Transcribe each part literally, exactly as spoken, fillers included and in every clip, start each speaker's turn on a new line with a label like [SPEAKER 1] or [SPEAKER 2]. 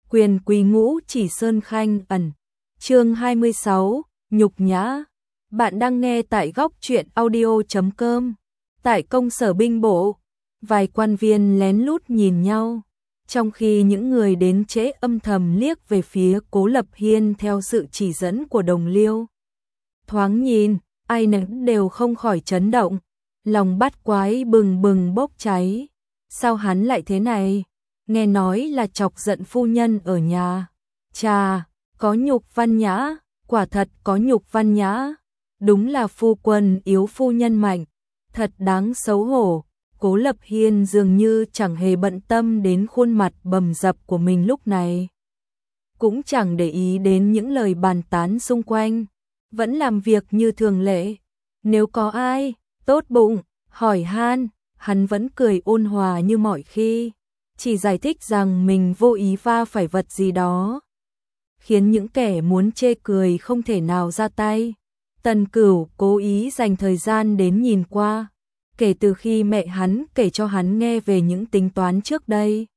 [SPEAKER 1] Quyền quý ngũ chỉ sơn khanh ẩn. Chương hai mươi sáu, nhục nhã. Bạn đang nghe tại góc truyện audio chấm com. Tại công sở binh bộ, vài quan viên lén lút nhìn nhau, trong khi những người đến trễ âm thầm liếc về phía Cố Lập Hiên theo sự chỉ dẫn của đồng liêu. Thoáng nhìn, ai nấy đều không khỏi chấn động, lòng bắt quái bừng bừng bốc cháy. Sao hắn lại thế này? Nghe nói là chọc giận phu nhân ở nhà. Chà, có nhục văn nhã, quả thật có nhục văn nhã. Đúng là phu quân yếu phu nhân mạnh, thật đáng xấu hổ. Cố Lập Hiên dường như chẳng hề bận tâm đến khuôn mặt bầm dập của mình lúc này. Cũng chẳng để ý đến những lời bàn tán xung quanh, vẫn làm việc như thường lệ. Nếu có ai tốt bụng hỏi han, hắn vẫn cười ôn hòa như mọi khi, chỉ giải thích rằng mình vô ý va phải vật gì đó, khiến những kẻ muốn chê cười không thể nào ra tay. Tần Cửu cố ý dành thời gian đến nhìn qua, kể từ khi mẹ hắn kể cho hắn nghe về những tính toán trước đây,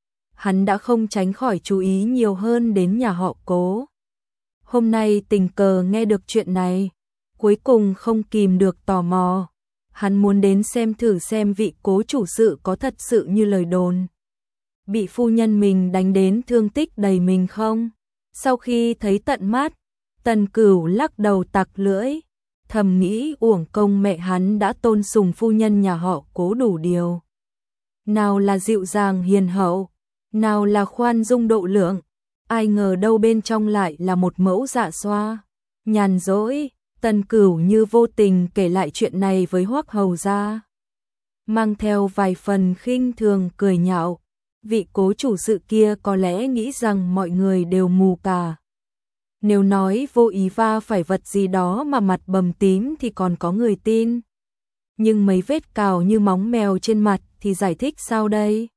[SPEAKER 1] hắn đã không tránh khỏi chú ý nhiều hơn đến nhà họ Cố. Hôm nay tình cờ nghe được chuyện này, cuối cùng không kìm được tò mò, hắn muốn đến xem thử xem vị Cố chủ sự có thật sự như lời đồn, bị phu nhân mình đánh đến thương tích đầy mình không. Sau khi thấy tận mắt, Tần Cửu lắc đầu tặc lưỡi, thầm nghĩ uổng công mẹ hắn đã tôn sùng phu nhân nhà họ Cố đủ điều. Nào là dịu dàng hiền hậu, nào là khoan dung độ lượng, ai ngờ đâu bên trong lại là một mẫu dạ xoa. Nhàn rỗi, Tần Cửu như vô tình kể lại chuyện này với Hoắc hầu gia, mang theo vài phần khinh thường cười nhạo. Vị Cố chủ sự kia có lẽ nghĩ rằng mọi người đều mù cả. Nếu nói vô ý va phải vật gì đó mà mặt bầm tím thì còn có người tin. Nhưng mấy vết cào như móng mèo trên mặt thì giải thích sao đây?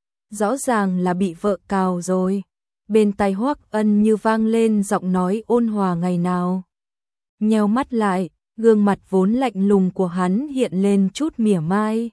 [SPEAKER 1] Rõ ràng là bị vợ cào rồi. Bên tai Hoắc Ân như vang lên giọng nói ôn hòa ngày nào. Nheo mắt lại, gương mặt vốn lạnh lùng của hắn hiện lên chút mỉa mai.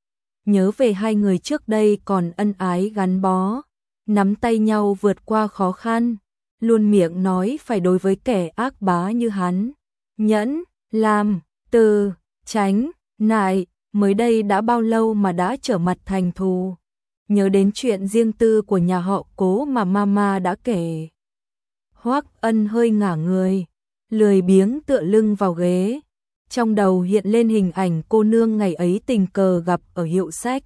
[SPEAKER 1] Nhớ về hai người trước đây còn ân ái gắn bó, nắm tay nhau vượt qua khó khăn, luôn miệng nói phải đối với kẻ ác bá như hắn, nhẫn, làm, từ, tránh, nại, mới đây đã bao lâu mà đã trở mặt thành thù. Nhớ đến chuyện riêng tư của nhà họ Cố mà mama đã kể. Hoắc Ân hơi ngả người, lười biếng tựa lưng vào ghế. Trong đầu hiện lên hình ảnh cô nương ngày ấy tình cờ gặp ở hiệu sách.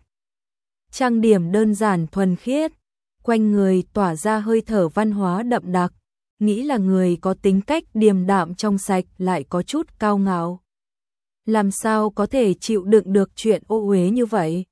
[SPEAKER 1] Trang điểm đơn giản thuần khiết, quanh người tỏa ra hơi thở văn hóa đậm đặc, nghĩ là người có tính cách điềm đạm trong sạch lại có chút cao ngạo. Làm sao có thể chịu đựng được chuyện ô uế như vậy?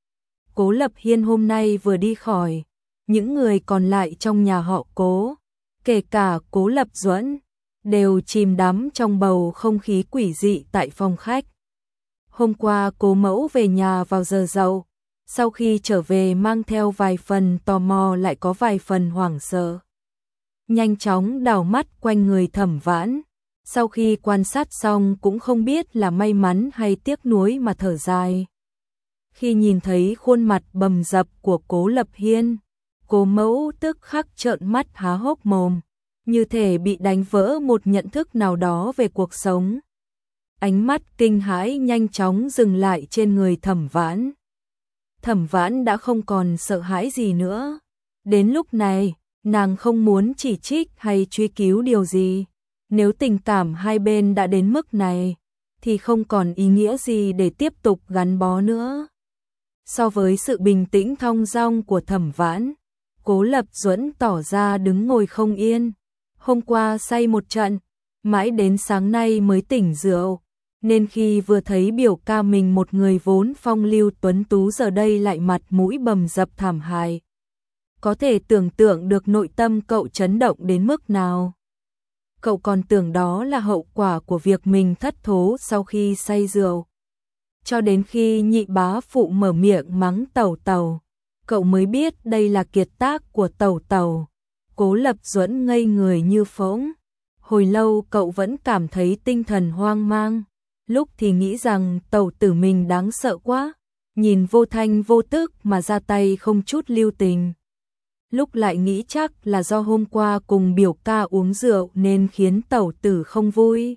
[SPEAKER 1] Cố Lập Hiên hôm nay vừa đi khỏi, những người còn lại trong nhà họ Cố, kể cả Cố Lập Duẫn, đều chìm đắm trong bầu không khí quỷ dị tại phòng khách. Hôm qua Cố mẫu về nhà vào giờ dậu, sau khi trở về mang theo vài phần tò mò lại có vài phần hoảng sợ. Nhanh chóng đảo mắt quanh người Thẩm Vãn, sau khi quan sát xong cũng không biết là may mắn hay tiếc nuối mà thở dài. Khi nhìn thấy khuôn mặt bầm dập của Cố Lập Hiên, Cố mẫu tức khắc trợn mắt há hốc mồm, như thể bị đánh vỡ một nhận thức nào đó về cuộc sống. Ánh mắt kinh hãi nhanh chóng dừng lại trên người Thẩm Vãn. Thẩm Vãn đã không còn sợ hãi gì nữa. Đến lúc này, nàng không muốn chỉ trích hay truy cứu điều gì. Nếu tình cảm hai bên đã đến mức này, thì không còn ý nghĩa gì để tiếp tục gắn bó nữa. So với sự bình tĩnh thong dong của Thẩm Vãn, Cố Lập Duẫn tỏ ra đứng ngồi không yên. Hôm qua say một trận, mãi đến sáng nay mới tỉnh rượu, nên khi vừa thấy biểu ca mình một người vốn phong lưu tuấn tú giờ đây lại mặt mũi bầm dập thảm hại. Có thể tưởng tượng được nội tâm cậu chấn động đến mức nào. Cậu còn tưởng đó là hậu quả của việc mình thất thố sau khi say rượu. Cho đến khi nhị bá phụ mở miệng mắng Tẩu Tẩu, cậu mới biết đây là kiệt tác của Tẩu Tẩu. Cố Lập Duẫn ngây người như phỗng. Hồi lâu cậu vẫn cảm thấy tinh thần hoang mang, lúc thì nghĩ rằng tẩu tử mình đáng sợ quá, nhìn vô thanh vô tức mà ra tay không chút lưu tình. lúc lại nghĩ chắc là do hôm qua cùng biểu ca uống rượu nên khiến tẩu tử không vui,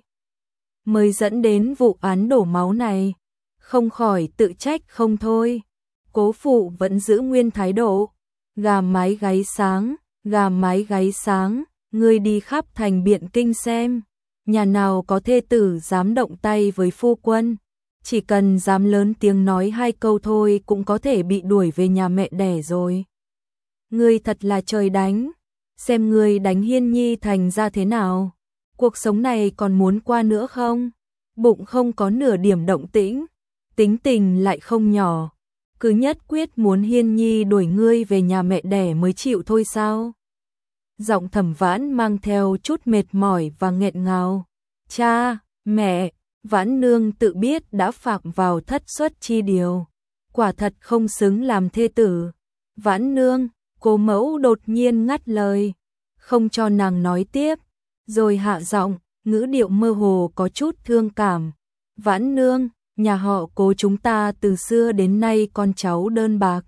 [SPEAKER 1] mới dẫn đến vụ án đổ máu này, không khỏi tự trách không thôi. Cố phụ vẫn giữ nguyên thái độ, gà mái gáy sáng, gà mái gáy sáng, ngươi đi khắp thành Biện Kinh xem, nhà nào có thê tử dám động tay với phu quân, chỉ cần dám lớn tiếng nói hai câu thôi cũng có thể bị đuổi về nhà mẹ đẻ rồi. Ngươi thật là trời đánh, xem ngươi đánh Hiên Nhi thành ra thế nào, cuộc sống này còn muốn qua nữa không? Bụng không có nửa điểm động tĩnh, tính tình lại không nhỏ, cứ nhất quyết muốn Hiên Nhi đuổi ngươi về nhà mẹ đẻ mới chịu thôi sao? Giọng Thẩm Vãn mang theo chút mệt mỏi và nghẹn ngào. Cha, mẹ, Vãn nương tự biết đã phạm vào thất xuất chi điều, quả thật không xứng làm thê tử. Vãn nương, Cố mẫu đột nhiên ngắt lời, không cho nàng nói tiếp, rồi hạ giọng, ngữ điệu mơ hồ có chút thương cảm. Vãn nương, nhà họ Cố chúng ta từ xưa đến nay con cháu đơn bạc.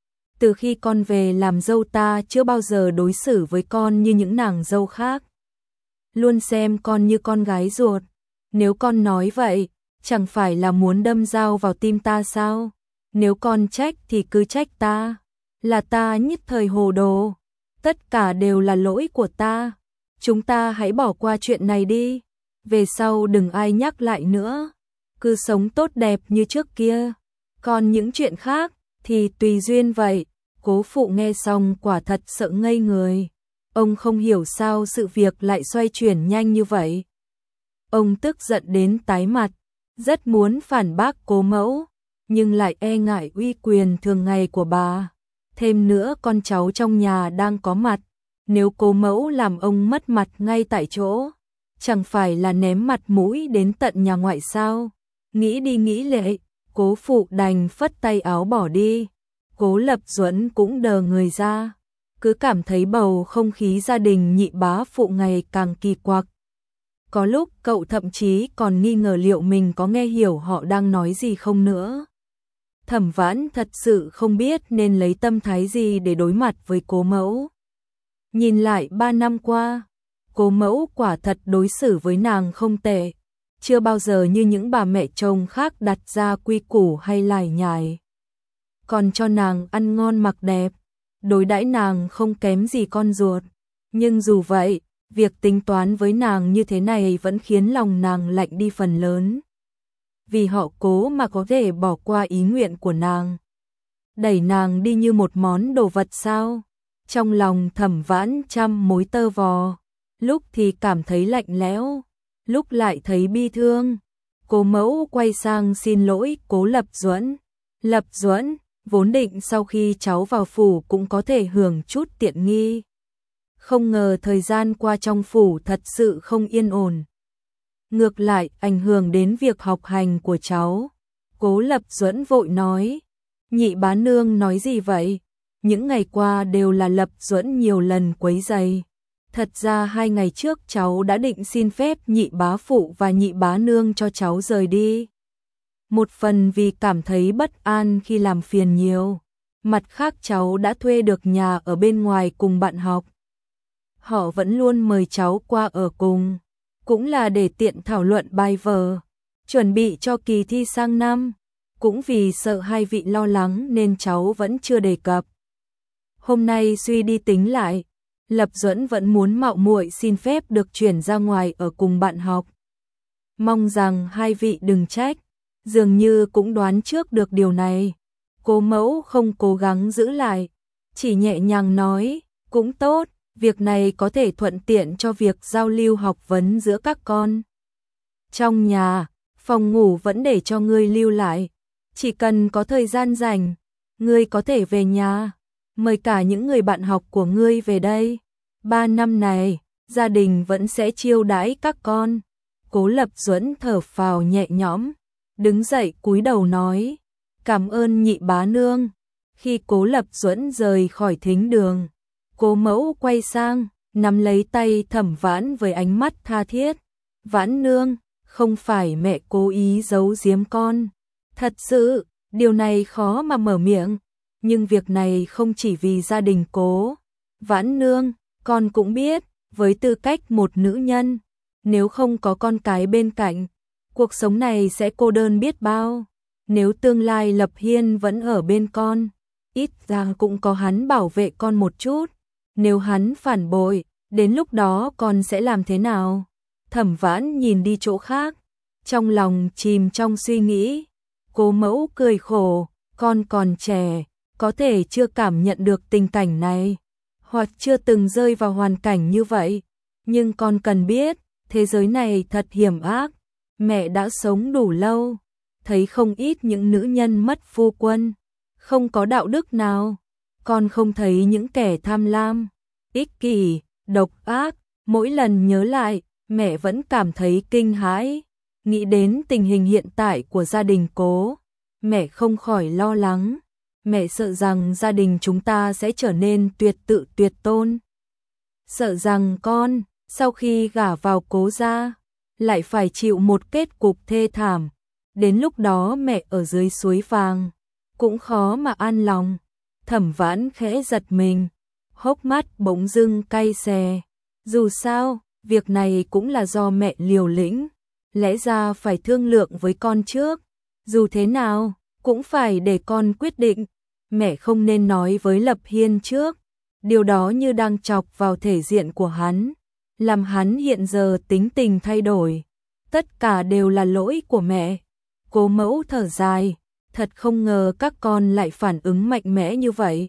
[SPEAKER 1] Từ khi con về làm dâu ta chưa bao giờ đối xử với con như những nàng dâu khác. Luôn xem con như con gái ruột. Nếu con nói vậy, chẳng phải là muốn đâm dao vào tim ta sao? Nếu con trách thì cứ trách ta. Là ta nhất thời hồ đồ. Tất cả đều là lỗi của ta. Chúng ta hãy bỏ qua chuyện này đi. Về sau đừng ai nhắc lại nữa. Cứ sống tốt đẹp như trước kia. Còn những chuyện khác thì tùy duyên vậy. Cố phụ nghe xong quả thật sợ ngây người. Ông không hiểu sao sự việc lại xoay chuyển nhanh như vậy. Ông tức giận đến tái mặt, rất muốn phản bác cố mẫu, nhưng lại e ngại uy quyền thường ngày của bà. Thêm nữa con cháu trong nhà đang có mặt, nếu cố mẫu làm ông mất mặt ngay tại chỗ, chẳng phải là ném mặt mũi đến tận nhà ngoại sao? Nghĩ đi nghĩ lại, cố phụ đành phất tay áo bỏ đi. Cố Lập Duẫn cũng đờ người ra, cứ cảm thấy bầu không khí gia đình nhị bá phụ ngày càng kỳ quặc. Có lúc cậu thậm chí còn nghi ngờ liệu mình có nghe hiểu họ đang nói gì không nữa. Thẩm Vãn thật sự không biết nên lấy tâm thái gì để đối mặt với cố mẫu. Nhìn lại ba năm qua, cố mẫu quả thật đối xử với nàng không tệ, chưa bao giờ như những bà mẹ chồng khác đặt ra quy củ hay lải nhải. Còn cho nàng ăn ngon mặc đẹp, đối đãi nàng không kém gì con ruột. Nhưng dù vậy, việc tính toán với nàng như thế này vẫn khiến lòng nàng lạnh đi phần lớn. Vì họ Cố mà có thể bỏ qua ý nguyện của nàng, đẩy nàng đi như một món đồ vật sao? Trong lòng Thẩm Vãn trăm mối tơ vò, lúc thì cảm thấy lạnh lẽo, lúc lại thấy bi thương. Cố mẫu quay sang xin lỗi Cố Lập Duẫn. Lập Duẫn, vốn định sau khi cháu vào phủ cũng có thể hưởng chút tiện nghi. Không ngờ thời gian qua trong phủ thật sự không yên ổn. Ngược lại ảnh hưởng đến việc học hành của cháu. Cố Lập Duẫn vội nói. Nhị bá nương nói gì vậy? Những ngày qua đều là Lập Duẫn nhiều lần quấy rầy. Thật ra hai ngày trước cháu đã định xin phép nhị bá phụ và nhị bá nương cho cháu rời đi. Một phần vì cảm thấy bất an khi làm phiền nhiều. Mặt khác cháu đã thuê được nhà ở bên ngoài cùng bạn học. Họ vẫn luôn mời cháu qua ở cùng, cũng là để tiện thảo luận bài vở, chuẩn bị cho kỳ thi sang năm. Cũng vì sợ hai vị lo lắng nên cháu vẫn chưa đề cập. Hôm nay suy đi tính lại, Lập Duẫn vẫn muốn mạo muội xin phép được chuyển ra ngoài ở cùng bạn học. Mong rằng hai vị đừng trách, dường như cũng đoán trước được điều này. Cố mẫu không cố gắng giữ lại, chỉ nhẹ nhàng nói, cũng tốt. Việc này có thể thuận tiện cho việc giao lưu học vấn giữa các con. Trong nhà, phòng ngủ vẫn để cho ngươi lưu lại. Chỉ cần có thời gian rảnh, ngươi có thể về nhà, mời cả những người bạn học của ngươi về đây. Ba năm này, gia đình vẫn sẽ chiêu đãi các con. Cố Lập Duẫn thở phào nhẹ nhõm, đứng dậy cúi đầu nói, cảm ơn nhị bá nương. Khi Cố Lập Duẫn rời khỏi thính đường, Cố mẫu quay sang, nắm lấy tay Thẩm Vãn với ánh mắt tha thiết. Vãn nương, không phải mẹ cố ý giấu giếm con. Thật sự, điều này khó mà mở miệng. Nhưng việc này không chỉ vì gia đình Cố, Vãn nương, con cũng biết, với tư cách một nữ nhân, nếu không có con cái bên cạnh, cuộc sống này sẽ cô đơn biết bao. Nếu tương lai Lập Hiên vẫn ở bên con, ít ra cũng có hắn bảo vệ con một chút. Nếu hắn phản bội, đến lúc đó con sẽ làm thế nào? Thẩm Vãn nhìn đi chỗ khác, trong lòng chìm trong suy nghĩ. Cố mẫu cười khổ, con còn trẻ, có thể chưa cảm nhận được tình cảnh này, hoặc chưa từng rơi vào hoàn cảnh như vậy. Nhưng con cần biết, thế giới này thật hiểm ác. Mẹ đã sống đủ lâu, thấy không ít những nữ nhân mất phu quân, không có đạo đức nào. Con không thấy những kẻ tham lam, ích kỷ, độc ác, mỗi lần nhớ lại, mẹ vẫn cảm thấy kinh hãi. Nghĩ đến tình hình hiện tại của gia đình Cố, mẹ không khỏi lo lắng. Mẹ sợ rằng gia đình chúng ta sẽ trở nên tuyệt tự tuyệt tôn. Sợ rằng con, sau khi gả vào Cố gia, lại phải chịu một kết cục thê thảm. Đến lúc đó mẹ ở dưới suối vàng, cũng khó mà an lòng. Thẩm Vãn khẽ giật mình, hốc mắt bỗng dưng cay xè. Dù sao, việc này cũng là do mẹ liều lĩnh, lẽ ra phải thương lượng với con trước. Dù thế nào, cũng phải để con quyết định. Mẹ không nên nói với Lập Hiên trước, điều đó như đang chọc vào thể diện của hắn, làm hắn hiện giờ tính tình thay đổi. Tất cả đều là lỗi của mẹ. Cố mẫu thở dài, thật không ngờ các con lại phản ứng mạnh mẽ như vậy.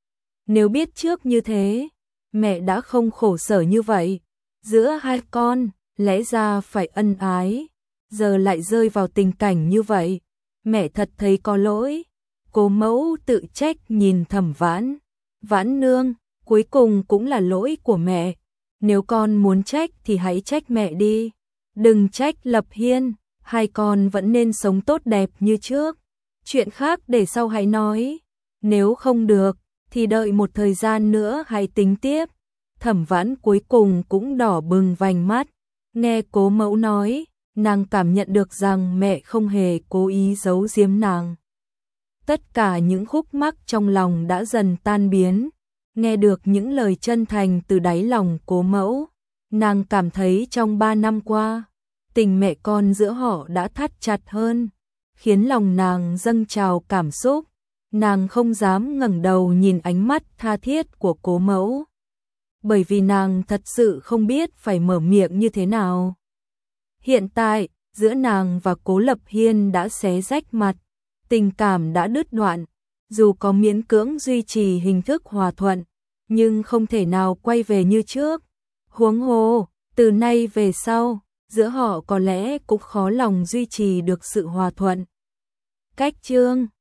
[SPEAKER 1] Nếu biết trước như thế, mẹ đã không khổ sở như vậy. Giữa hai con, lẽ ra phải ân ái, giờ lại rơi vào tình cảnh như vậy. Mẹ thật thấy có lỗi. Cố mẫu tự trách nhìn Thẩm Vãn. Vãn nương, cuối cùng cũng là lỗi của mẹ. Nếu con muốn trách thì hãy trách mẹ đi. Đừng trách Lập Hiên, hai con vẫn nên sống tốt đẹp như trước. Chuyện khác để sau hãy nói. Nếu không được, thì đợi một thời gian nữa hãy tính tiếp. Thẩm Vãn cuối cùng cũng đỏ bừng vành mắt. Nghe cố mẫu nói, nàng cảm nhận được rằng mẹ không hề cố ý giấu giếm nàng. Tất cả những khúc mắc trong lòng đã dần tan biến. Nghe được những lời chân thành từ đáy lòng cố mẫu, nàng cảm thấy trong ba năm qua, tình mẹ con giữa họ đã thắt chặt hơn, khiến lòng nàng dâng trào cảm xúc. Nàng không dám ngẩng đầu nhìn ánh mắt tha thiết của cố mẫu, bởi vì nàng thật sự không biết phải mở miệng như thế nào. Hiện tại, giữa nàng và Cố Lập Hiên đã xé rách mặt, tình cảm đã đứt đoạn, dù có miễn cưỡng duy trì hình thức hòa thuận, nhưng không thể nào quay về như trước. Huống hồ, từ nay về sau, giữa họ có lẽ cũng khó lòng duy trì được sự hòa thuận. Cách chương